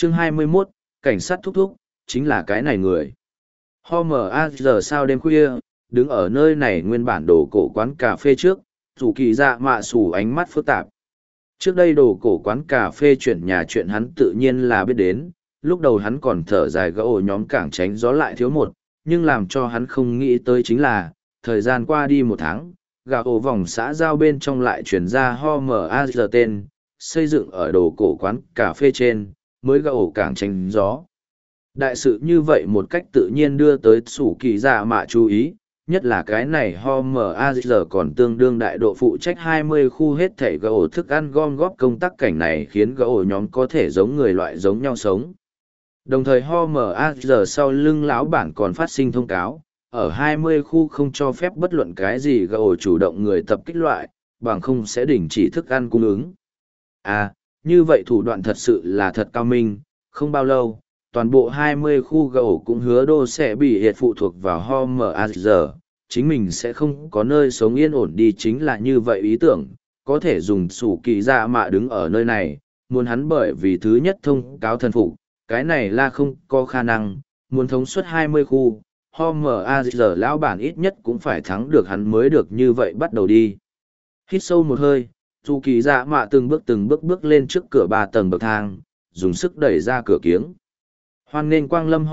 Chương 21, cảnh sát thúc thúc, chính là cái này người. Giờ sao đêm khuya, đứng ở nơi này nguyên bản đồ cổ quán cà phê trước, Sủ Kỳ Dạ Mạ xù ánh mắt phức tạp. Trước đây đồ cổ quán cà phê chuyển nhà chuyện hắn tự nhiên là biết đến, lúc đầu hắn còn thở dài gỡ nhóm cảng tránh gió lại thiếu một, nhưng làm cho hắn không nghĩ tới chính là, thời gian qua đi một tháng, gà ổ vòng xã giao bên trong lại chuyển ra Giờ tên, xây dựng ở đồ cổ quán cà phê trên, mới gà ổ cảng tránh gió. Đại sự như vậy một cách tự nhiên đưa tới Sủ Kỳ Dạ Mạ chú ý, nhất là cái này giờ còn tương đương đại độ phụ trách 20 khu hết thảy gỗ thức ăn gom góp công tác cảnh này khiến gỗ nhóm có thể giống người loại giống nhau sống. Đồng thời giờ sau lưng lão bản còn phát sinh thông cáo, ở 20 khu không cho phép bất luận cái gì gỗ chủ động người tập kích loại, bằng không sẽ đình chỉ thức ăn cung ứng. Như vậy thủ đoạn thật sự là thật cao minh, không bao lâu, toàn bộ 20 khu gỗ cũng hứa đô sẽ bị hiệt phụ thuộc vào giờ, chính mình sẽ không có nơi sống yên ổn đi chính là như vậy ý tưởng, có thể dùng Sủ Kỳ Dạ Mạ đứng ở nơi này, muốn hắn bởi vì thứ nhất thông cáo thần phục, cái này là không có khả năng, muốn thống suất 20 khu, giờ lão bản ít nhất cũng phải thắng được hắn mới được như vậy bắt đầu đi. Hít sâu một hơi, Sủ Kỳ Dạ Mạ từng bước bước lên trước cửa 3 tầng bậc thang, dùng sức đẩy ra cửa kiếng. Hoan nghênh quang lâm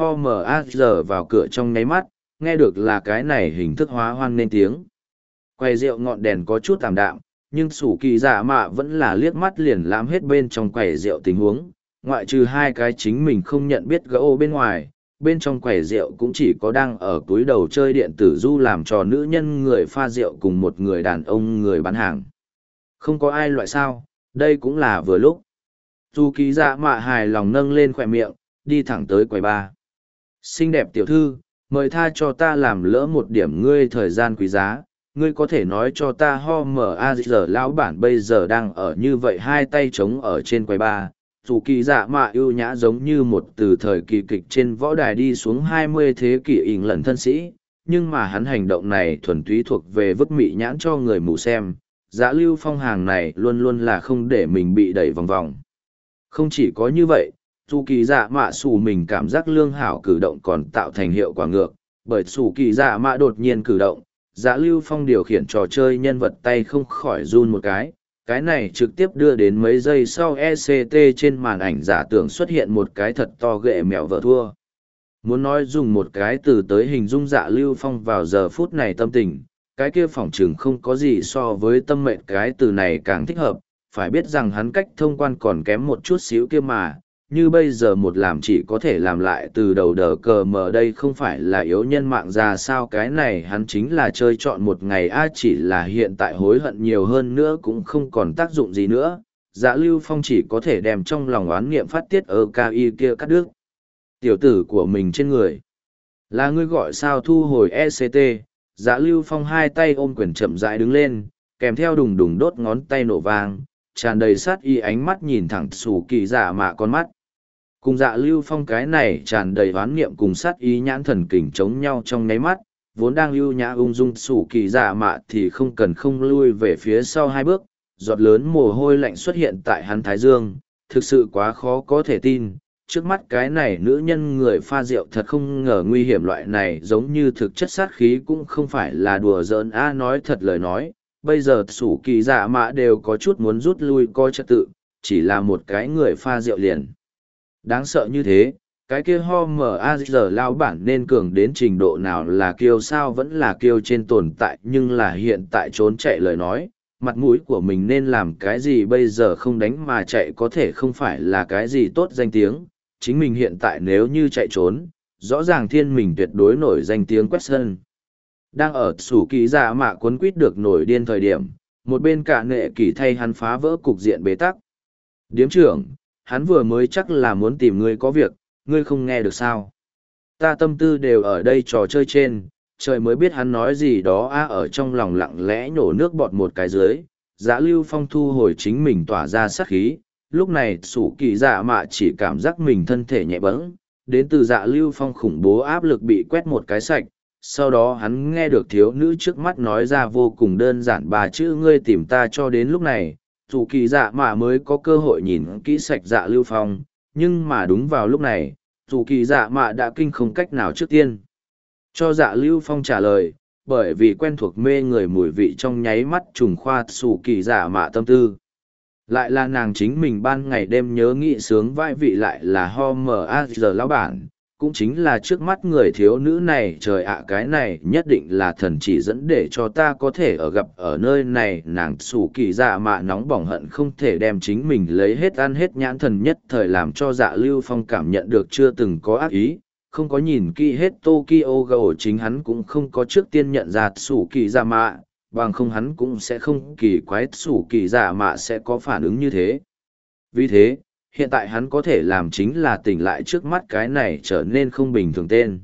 giờ vào cửa trong nháy mắt, nghe được là cái này hình thức hóa hoan nghênh tiếng. Quầy rượu ngọn đèn có chút tạm đạm, nhưng Sủ Kỳ Dạ Mạ vẫn là liếc mắt liền lãm hết bên trong quầy rượu tình huống, ngoại trừ hai cái chính mình không nhận biết gỗ bên ngoài, bên trong quầy rượu cũng chỉ có đang ở túi đầu chơi điện tử du làm trò nữ nhân người pha rượu cùng một người đàn ông người bán hàng. Không có ai loại sao, đây cũng là vừa lúc. Sủ Kỳ Dạ Mạ hài lòng nâng lên khỏe miệng, đi thẳng tới quầy bar. Xinh đẹp tiểu thư, mời tha cho ta làm lỡ một điểm ngươi thời gian quý giá, ngươi có thể nói cho ta giờ lão bản bây giờ đang ở như vậy hai tay trống ở trên quầy bar. Sủ Kỳ Dạ Mạ ưu nhã giống như một từ thời kỳ kịch trên võ đài đi xuống 20 thế kỷ ỉn lần thân sĩ, nhưng mà hắn hành động này thuần túy thuộc về vứt mị nhãn cho người mù xem. Dạ Lưu Phong hàng này luôn luôn là không để mình bị đẩy vòng vòng. Không chỉ có như vậy, Sủ Kỳ Dạ Mạ xù mình cảm giác lương hảo cử động còn tạo thành hiệu quả ngược, bởi Sủ Kỳ Dạ Mạ đột nhiên cử động, Dạ Lưu Phong điều khiển trò chơi nhân vật tay không khỏi run một cái này trực tiếp đưa đến mấy giây sau ECT trên màn ảnh giả tưởng xuất hiện một cái thật to ghệ mèo vợ thua. Muốn nói dùng một cái từ tới hình dung Dạ Lưu Phong vào giờ phút này tâm tình, cái kia phỏng chừng không có gì so với tâm mệnh cái từ này càng thích hợp, phải biết rằng hắn cách thông quan còn kém một chút xíu kia mà, như bây giờ một làm chỉ có thể làm lại từ đầu đờ cờ mờ đây không phải là yếu nhân mạng ra sao cái này hắn chính là chơi chọn một ngày chỉ là hiện tại hối hận nhiều hơn nữa cũng không còn tác dụng gì nữa. Dạ Lưu Phong chỉ có thể đem trong lòng oán niệm phát tiết ở KI kia cắt đứt tiểu tử của mình trên người. Là ngươi gọi sao thu hồi ECT, Dạ Lưu Phong hai tay ôm quyền chậm rãi đứng lên, kèm theo đùng đùng đốt ngón tay nổ vang, tràn đầy sát y ánh mắt nhìn thẳng Sủ Kỳ Dạ Mạ con mắt. Cùng Dạ Lưu Phong cái này tràn đầy oán niệm cùng sát ý nhãn thần kình chống nhau trong nháy mắt, vốn đang ưu nhã ung dung Sủ Kỳ Dạ Mạ thì không cần không lui về phía sau hai bước, giọt lớn mồ hôi lạnh xuất hiện tại hắn thái dương, thực sự quá khó có thể tin. Trước mắt cái này nữ nhân người pha rượu thật không ngờ nguy hiểm loại này giống như thực chất sát khí cũng không phải là đùa giỡn nói thật lời nói, bây giờ Sủ Kỳ Dạ Mạ đều có chút muốn rút lui coi trật tự, chỉ là một cái người pha rượu liền. Đáng sợ như thế, cái kia giờ lao bản nên cường đến trình độ nào là kiêu sao vẫn là kiêu trên tồn tại nhưng là hiện tại trốn chạy lời nói, mặt mũi của mình nên làm cái gì bây giờ không đánh mà chạy có thể không phải là cái gì tốt danh tiếng, chính mình hiện tại nếu như chạy trốn, rõ ràng thiên mình tuyệt đối nổi danh tiếng quét sân. Đang ở Sủ Kỳ Dạ Mạ cuốn quýt được nổi điên thời điểm, một bên cả nghệ kỳ thay hắn phá vỡ cục diện bế tắc. Điếm trưởng, hắn vừa mới chắc là muốn tìm ngươi có việc, ngươi không nghe được sao. Ta tâm tư đều ở đây trò chơi trên, trời mới biết hắn nói gì đó ở trong lòng lặng lẽ nhổ nước bọt một cái dưới. Dạ Lưu Phong thu hồi chính mình tỏa ra sát khí, lúc này Sủ Kỳ Dạ Mạ chỉ cảm giác mình thân thể nhẹ bẫng, đến từ Dạ Lưu Phong khủng bố áp lực bị quét một cái sạch. Sau đó hắn nghe được thiếu nữ trước mắt nói ra vô cùng đơn giản ba chữ ngươi tìm ta cho đến lúc này, Sủ Kỳ Dạ Mạ mới có cơ hội nhìn kỹ sạch Dạ Lưu Phong, Nhưng mà đúng vào lúc này, dù kỳ dạ mạ đã kinh không cách nào trước tiên. Cho dạ Lưu Phong trả lời, bởi vì quen thuộc mê người mùi vị trong nháy mắt trùng khoa sủ kỳ dạ mạ tâm tư. Lại là nàng chính mình ban ngày đêm nhớ nghĩ sướng vai vị lại là ho mờ a giờ lão bản, cũng chính là trước mắt người thiếu nữ này. Trời ạ, cái này nhất định là thần chỉ dẫn để cho ta có thể gặp ở nơi này. Nàng sủ kỳ dạ mạ nóng bỏng hận không thể đem chính mình lấy hết ăn hết, nhãn thần nhất thời làm cho dạ Lưu Phong cảm nhận được chưa từng có ác ý. Không có nhìn kỹ hết Tokyo Ghoul, chính hắn cũng không có trước tiên nhận ra sủ kỳ dạ mạ, bằng không hắn cũng sẽ không kỳ quái sủ kỳ dạ mạ sẽ có phản ứng như thế. Vì thế, hiện tại hắn có thể làm chính là tỉnh lại trước mắt cái này trở nên không bình thường tên.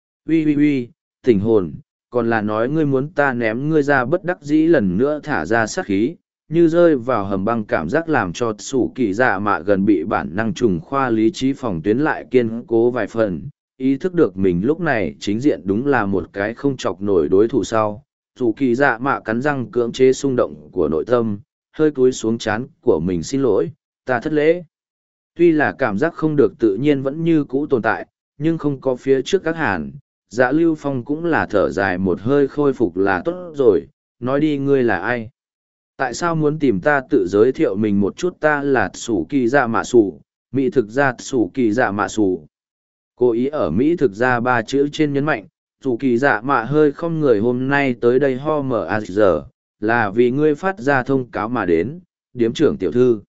Uy, tỉnh hồn, còn là nói ngươi muốn ta ném ngươi ra, bất đắc dĩ lần nữa thả ra sát khí, như rơi vào hầm băng, cảm giác làm cho sủ kỳ dạ mạ gần bị bản năng trùng khoa lý trí phòng tuyến lại kiên cố vài phần, ý thức được mình lúc này chính diện đúng là một cái không chọc nổi đối thủ sau. Sủ kỳ dạ mạ cắn răng cưỡng chế xung động của nội tâm, hơi cúi xuống trán của mình, xin lỗi, ta thất lễ. Tuy là cảm giác không được tự nhiên vẫn như cũ tồn tại, nhưng không có phía trước các hàn, dạ Lưu Phong cũng là thở dài một hơi, khôi phục là tốt rồi. Nói đi, ngươi là ai? Tại sao muốn tìm ta? Tự giới thiệu mình một chút. Ta là sủ kỳ dạ mạ sủ, mỹ thực gia sủ kỳ dạ mạ sủ. Cố ý ở mỹ thực gia ba chữ trên nhấn mạnh, sủ kỳ dạ mạ hơi không người. Hôm nay tới đây ho mở a giờ, là vì ngươi phát ra thông cáo mà đến, điếm trưởng tiểu thư.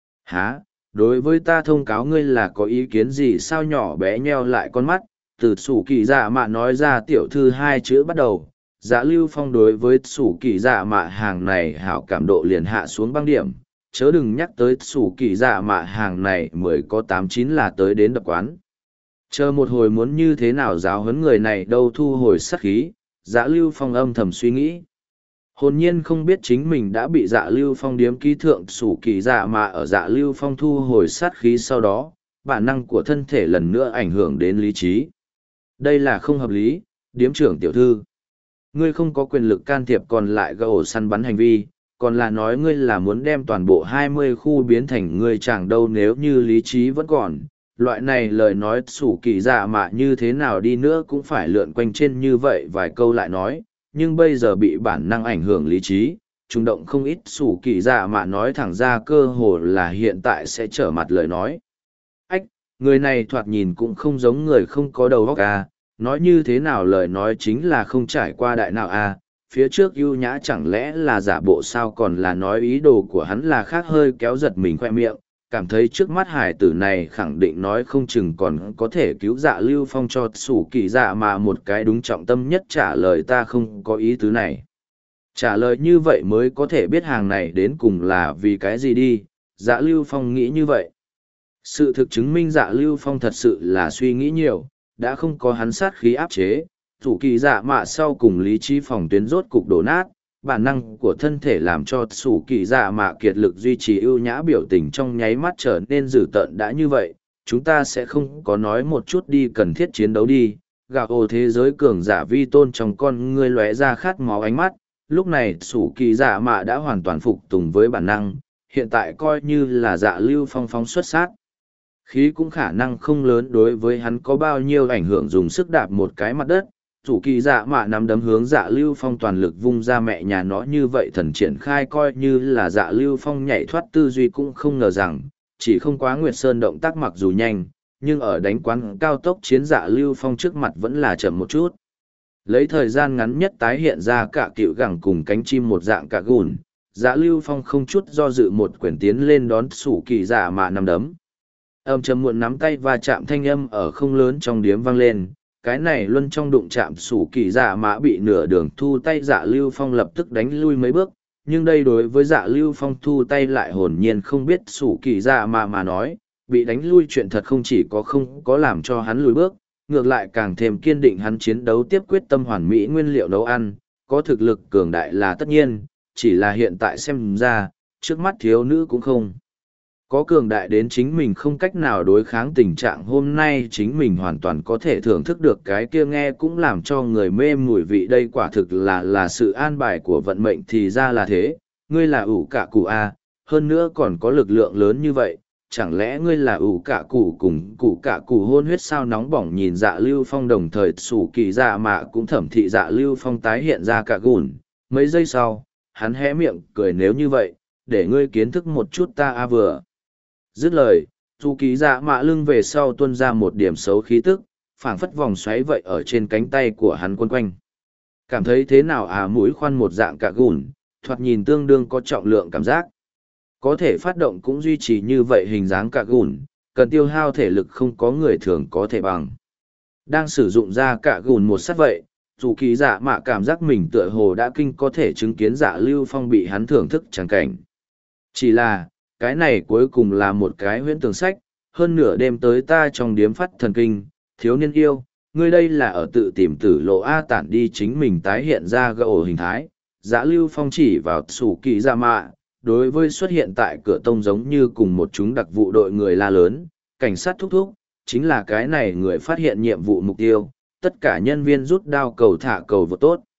Hả? Đối với ta thông cáo ngươi là có ý kiến gì sao? Nhỏ bé nheo lại con mắt, từ sủ kỳ dạ mạ nói ra tiểu thư hai chữ bắt đầu. Dạ Lưu Phong đối với sủ kỳ dạ mạ hàng này hảo cảm độ liền hạ xuống băng điểm, chớ đừng nhắc tới sủ kỳ dạ mạ hàng này 10 có 8-9 là tới đến đập quán. Chờ một hồi muốn như thế nào giáo huấn người này đâu? Thu hồi sát khí, Dạ Lưu Phong âm thầm suy nghĩ. Hồn nhiên không biết chính mình đã bị Dạ Lưu Phong điếm ký thượng sủ kỳ dạ mạ. Ở Dạ Lưu Phong thu hồi sát khí sau đó, bản năng của thân thể lần nữa ảnh hưởng đến lý trí. Đây là không hợp lý, điếm trưởng tiểu thư. Ngươi không có quyền lực can thiệp còn lại gấu săn bắn hành vi, còn là nói ngươi là muốn đem toàn bộ 20 khu biến thành ngươi chàng đâu? Nếu như lý trí vẫn còn, loại này lời nói sủ kỳ dạ mạ như thế nào đi nữa cũng phải lượn quanh trên như vậy vài câu lại nói, nhưng bây giờ bị bản năng ảnh hưởng lý trí, trung động không ít. Sủ kỳ dạ mạ nói thẳng ra, cơ hồ là hiện tại sẽ trở mặt lời nói. Ách, người này thoạt nhìn cũng không giống người không có đầu óc à, nói như thế nào lời nói chính là không trải qua đại nào à, phía trước ưu nhã chẳng lẽ là giả bộ sao? Còn là nói ý đồ của hắn là khác? Hơi kéo giật mình khoe miệng, cảm thấy trước mắt hải tử này khẳng định nói không chừng còn có thể cứu Dạ Lưu Phong cho sủ kỳ dạ mà một cái đúng trọng tâm nhất trả lời, ta không có ý tứ này. Trả lời như vậy mới có thể biết hàng này đến cùng là vì cái gì đi. Dạ Lưu Phong nghĩ như vậy. Sự thực chứng minh Dạ Lưu Phong thật sự là suy nghĩ nhiều, đã không có hắn sát khí áp chế, sủ kỳ dạ mạ sau cùng lý trí phòng tuyến rốt cục đổ nát. Bản năng của thân thể làm cho sủ kỳ dạ mạ kiệt lực duy trì ưu nhã biểu tình trong nháy mắt trở nên dữ tợn. Đã như vậy, chúng ta sẽ không có nói một chút đi cần thiết chiến đấu đi. Gạo ồ thế giới cường giả vi tôn trong con ngươi lóe ra khát máu ánh mắt. Lúc này sủ kỳ dạ mạ đã hoàn toàn phục tùng với bản năng, hiện tại coi như là Dạ Lưu Phong phóng xuất sát khí cũng khả năng không lớn đối với hắn có bao nhiêu ảnh hưởng. Dùng sức đạp một cái mặt đất, sủ kỳ dạ mạ nắm đấm hướng Dạ Lưu Phong toàn lực vung ra. Mẹ nhà nó, như vậy thần triển khai coi như là Dạ Lưu Phong nhảy thoát tư duy cũng không ngờ rằng, chỉ không quá Nguyệt Sơn động tác mặc dù nhanh, nhưng ở đánh quán cao tốc chiến Dạ Lưu Phong trước mặt vẫn là chậm một chút. Lấy thời gian ngắn nhất tái hiện ra cả cựu gẳng cùng cánh chim một dạng cả gùn, Dạ Lưu Phong không chút do dự một quyền tiến lên đón sủ kỳ dạ mạ nắm đấm. Âm chầm muộn nắm tay và chạm thanh âm ở không lớn trong điếm vang lên. Cái này luân trong đụng chạm sủ kỳ dạ mã bị nửa đường thu tay. Dạ Lưu Phong lập tức đánh lui mấy bước, nhưng đây đối với Dạ Lưu Phong thu tay lại hồn nhiên không biết sủ kỳ dạ mã mà nói, bị đánh lui chuyện thật không chỉ có không có làm cho hắn lùi bước, ngược lại càng thêm kiên định hắn chiến đấu tiếp quyết tâm. Hoàn mỹ nguyên liệu nấu ăn, có thực lực cường đại là tất nhiên, chỉ là hiện tại xem ra, trước mắt thiếu nữ cũng không có cường đại đến chính mình không cách nào đối kháng tình trạng. Hôm nay chính mình hoàn toàn có thể thưởng thức được cái kia nghe cũng làm cho người mê mùi vị. Đây quả thực là sự an bài của vận mệnh. Thì ra là thế, ngươi là ủ cả cụ A, hơn nữa còn có lực lượng lớn như vậy, chẳng lẽ ngươi là ủ cả cụ cùng cụ cả cụ hôn huyết sao? Nóng bỏng nhìn Dạ Lưu Phong, đồng thời sủ kỳ dạ mạ cũng thẩm thị Dạ Lưu Phong tái hiện ra cả gùn. Mấy giây sau, hắn hé miệng cười, nếu như vậy, để ngươi kiến thức một chút ta a vừa. Dứt lời, dù kỳ dạ mạ lưng về sau tuôn ra một điểm xấu khí tức, phảng phất vòng xoáy vậy ở trên cánh tay của hắn quấn quanh. Cảm thấy thế nào à? Mũi khoan một dạng cả gùn, thoạt nhìn tương đương có trọng lượng cảm giác. Có thể phát động cũng duy trì như vậy hình dáng cả gùn, cần tiêu hao thể lực không có người thường có thể bằng. Đang sử dụng ra cả gùn một sát vậy, dù kỳ dạ mạ cảm giác mình tựa hồ đã kinh có thể chứng kiến Dạ Lưu Phong bị hắn thưởng thức chẳng cảnh. Chỉ là, cái này cuối cùng là một cái huyễn tưởng sách, hơn nửa đêm tới ta trong điếm phát thần kinh, thiếu niên yêu, ngươi đây là ở tự tìm tử lộ A tản đi chính mình tái hiện ra gỗ hình thái. Dạ Lưu Phong chỉ vào sủ kỳ dạ mạ, đối với xuất hiện tại cửa tông giống như cùng một chúng đặc vụ đội người la lớn, cảnh sát thúc thúc, chính là cái này người phát hiện nhiệm vụ mục tiêu, tất cả nhân viên rút đao cầu thả cầu vô tốt.